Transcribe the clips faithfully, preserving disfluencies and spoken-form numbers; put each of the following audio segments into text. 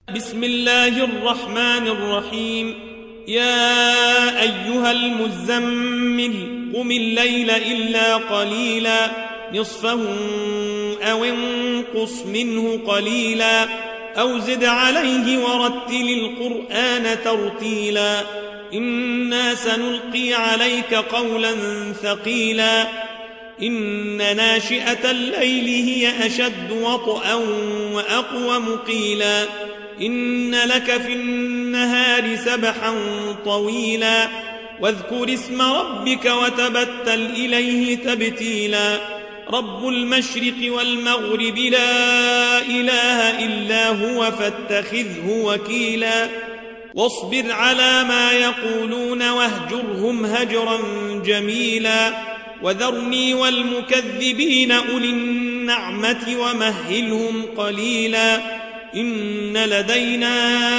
بسم الله الرحمن الرحيم. يا أيها المزمل قم الليل إلا قليلا نصفه أو انقص منه قليلا أو زد عليه ورتل القرآن ترتيلا إنا سنلقي عليك قولا ثقيلا إن ناشئة الليل هي أشد وطئا وأقوم قيلا إن لك في النهار سبحا طويلا واذكر اسم ربك وتبتل إليه تبتيلا رب المشرق والمغرب لا إله إلا هو فاتخذه وكيلا واصبر على ما يقولون واهجرهم هجرا جميلا وذرني والمكذبين أولي النعمة ومهلهم قليلا إن لدينا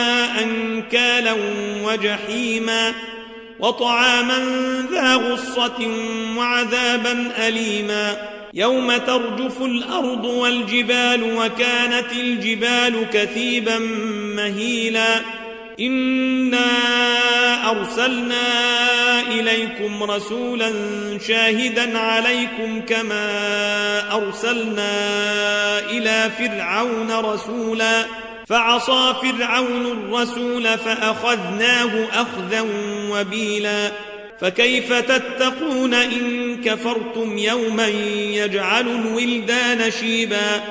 أنكالا وجحيما وطعاما ذا غصة وعذابا أليما يوم ترجف الأرض والجبال وكانت الجبال كثيبا مهيلا إنا أرسلنا إليكم رسولا شاهدا عليكم كما أرسلنا إلى فرعون رسولا فعصى فرعون الرسول فأخذناه أخذا وبيلا فكيف تتقون إن كفرتم يوما يجعل الولدان شيبا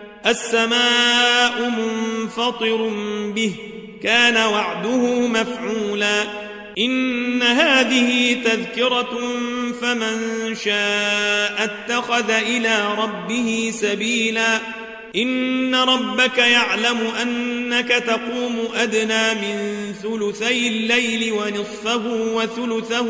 السماء منفطر به كان وعده مفعولا إن هذه تذكرة فمن شاء اتخذ إلى ربه سبيلا إن ربك يعلم أنك تقوم أدنى من ثلثي الليل ونصفه وثلثه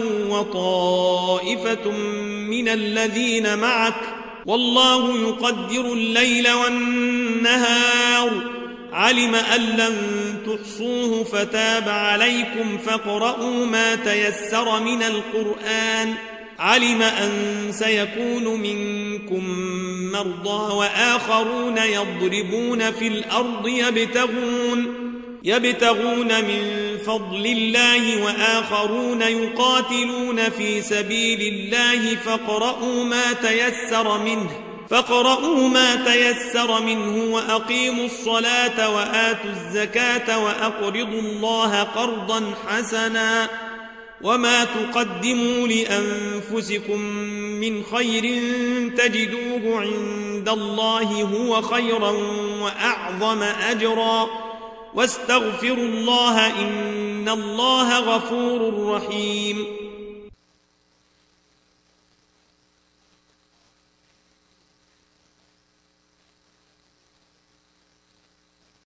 وطائفة من الذين معك والله يقدر الليل والنهار علم أن لن تحصوه فتاب عليكم فاقرؤوا ما تيسر من القرآن علم أن سيكون منكم مرضى وآخرون يضربون في الأرض يبتغون, يبتغون من فضل الله وآخرون يقاتلون في سبيل الله فاقرؤوا ما تيسر منه فاقرؤوا ما تيسر منه وأقيموا الصلاة وآتوا الزكاة وأقرضوا الله قرضا حسنا وما تقدموا لأنفسكم من خير تجدوه عند الله هو خيرا وأعظم أجرا واستغفروا الله إن الله غفور رحيم.